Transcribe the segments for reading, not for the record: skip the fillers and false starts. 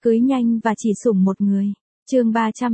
Cưới nhanh và chỉ sủng một người. Chương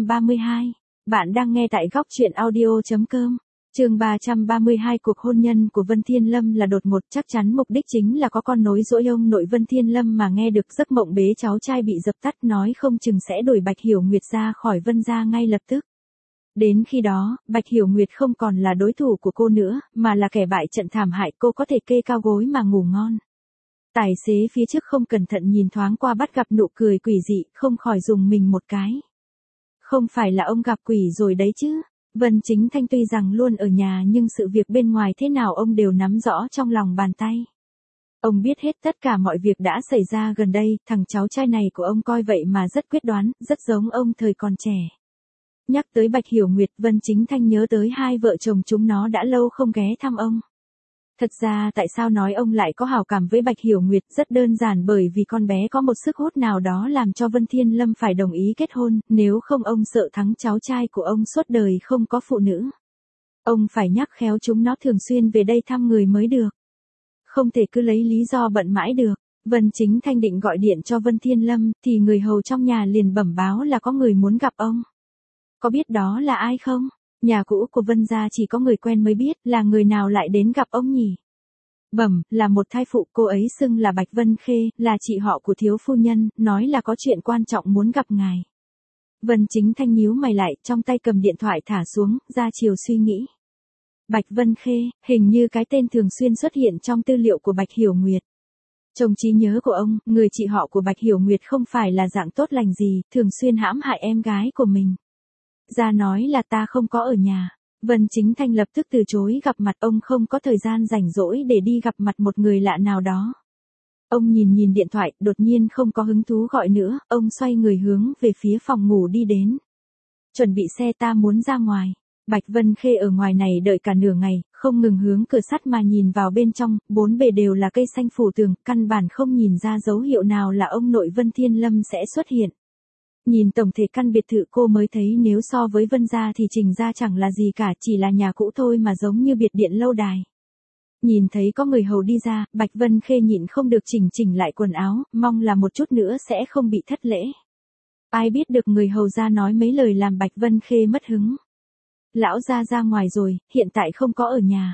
332. Bạn đang nghe tại góc truyện audio.com. Chương 332. Cuộc hôn nhân của Vân Thiên Lâm là đột ngột, chắc chắn mục đích chính là có con nối dỗi ông nội Vân Thiên Lâm mà nghe được giấc mộng bế cháu trai bị dập tắt nói không chừng sẽ đuổi Bạch Hiểu Nguyệt ra khỏi Vân gia ngay lập tức. Đến khi đó, Bạch Hiểu Nguyệt không còn là đối thủ của cô nữa, mà là kẻ bại trận thảm hại, cô có thể kê cao gối mà ngủ ngon. Tài xế phía trước không cẩn thận nhìn thoáng qua bắt gặp nụ cười quỷ dị, không khỏi rùng mình một cái. Không phải là ông gặp quỷ rồi đấy chứ. Vân Chính Thanh tuy rằng luôn ở nhà nhưng sự việc bên ngoài thế nào ông đều nắm rõ trong lòng bàn tay. Ông biết hết tất cả mọi việc đã xảy ra gần đây, thằng cháu trai này của ông coi vậy mà rất quyết đoán, rất giống ông thời còn trẻ. Nhắc tới Bạch Hiểu Nguyệt, Vân Chính Thanh nhớ tới hai vợ chồng chúng nó đã lâu không ghé thăm ông. Thật ra tại sao nói ông lại có hảo cảm với Bạch Hiểu Nguyệt, rất đơn giản bởi vì con bé có một sức hút nào đó làm cho Vân Thiên Lâm phải đồng ý kết hôn, nếu không ông sợ thắng cháu trai của ông suốt đời không có phụ nữ. Ông phải nhắc khéo chúng nó thường xuyên về đây thăm người mới được. Không thể cứ lấy lý do bận mãi được. Vân Chính Thanh định gọi điện cho Vân Thiên Lâm, thì người hầu trong nhà liền bẩm báo là có người muốn gặp ông. Có biết đó là ai không? Nhà cũ của Vân gia chỉ có người quen mới biết, là người nào lại đến gặp ông nhỉ? Bẩm, là một thai phụ, cô ấy xưng là Bạch Vân Khê, là chị họ của thiếu phu nhân, nói là có chuyện quan trọng muốn gặp ngài. Vân Chính Thanh nhíu mày lại, trong tay cầm điện thoại thả xuống, ra chiều suy nghĩ. Bạch Vân Khê, hình như cái tên thường xuyên xuất hiện trong tư liệu của Bạch Hiểu Nguyệt. Trong trí nhớ của ông, người chị họ của Bạch Hiểu Nguyệt không phải là dạng tốt lành gì, thường xuyên hãm hại em gái của mình. Ra nói là ta không có ở nhà. Vân Chính Thanh lập tức từ chối gặp mặt, ông không có thời gian rảnh rỗi để đi gặp mặt một người lạ nào đó. Ông nhìn điện thoại, đột nhiên không có hứng thú gọi nữa, ông xoay người hướng về phía phòng ngủ đi đến. Chuẩn bị xe, ta muốn ra ngoài. Bạch Vân Khê ở ngoài này đợi cả nửa ngày, không ngừng hướng cửa sắt mà nhìn vào bên trong, bốn bề đều là cây xanh phủ tường, căn bản không nhìn ra dấu hiệu nào là ông nội Vân Thiên Lâm sẽ xuất hiện. Nhìn tổng thể căn biệt thự cô mới thấy nếu so với Vân gia thì Trình gia chẳng là gì cả, chỉ là nhà cũ thôi mà giống như biệt điện lâu đài. Nhìn thấy có người hầu đi ra, Bạch Vân Khê nhịn không được chỉnh lại quần áo, mong là một chút nữa sẽ không bị thất lễ. Ai biết được người hầu ra nói mấy lời làm Bạch Vân Khê mất hứng. Lão gia ra ngoài rồi, hiện tại không có ở nhà.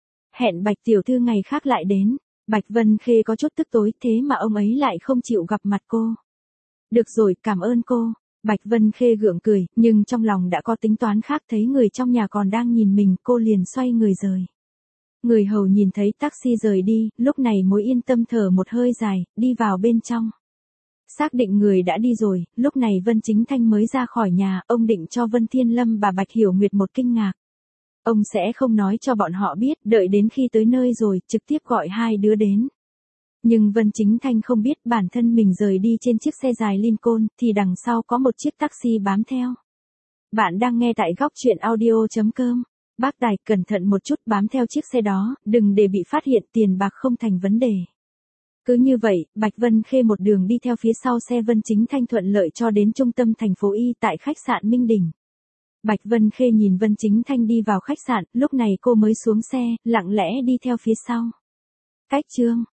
Hẹn Bạch tiểu thư ngày khác lại đến. Bạch Vân Khê có chút tức tối, thế mà ông ấy lại không chịu gặp mặt cô. Được rồi, cảm ơn cô. Bạch Vân Khê gượng cười, nhưng trong lòng đã có tính toán khác, thấy người trong nhà còn đang nhìn mình, cô liền xoay người rời. Người hầu nhìn thấy taxi rời đi, lúc này mới yên tâm thở một hơi dài, đi vào bên trong. Xác định người đã đi rồi, lúc này Vân Chính Thanh mới ra khỏi nhà, ông định cho Vân Thiên Lâm và Bạch Hiểu Nguyệt một kinh ngạc. Ông sẽ không nói cho bọn họ biết, đợi đến khi tới nơi rồi, trực tiếp gọi hai đứa đến. Nhưng Vân Chính Thanh không biết bản thân mình rời đi trên chiếc xe dài Lincoln, thì đằng sau có một chiếc taxi bám theo. Bạn đang nghe tại góc truyện audio.com. Bác Tài, cẩn thận một chút, bám theo chiếc xe đó, đừng để bị phát hiện, tiền bạc không thành vấn đề. Cứ như vậy, Bạch Vân Khê một đường đi theo phía sau xe Vân Chính Thanh thuận lợi cho đến trung tâm thành phố Y tại khách sạn Minh Đình. Bạch Vân Khê nhìn Vân Chính Thanh đi vào khách sạn, lúc này cô mới xuống xe, lặng lẽ đi theo phía sau. Cách chương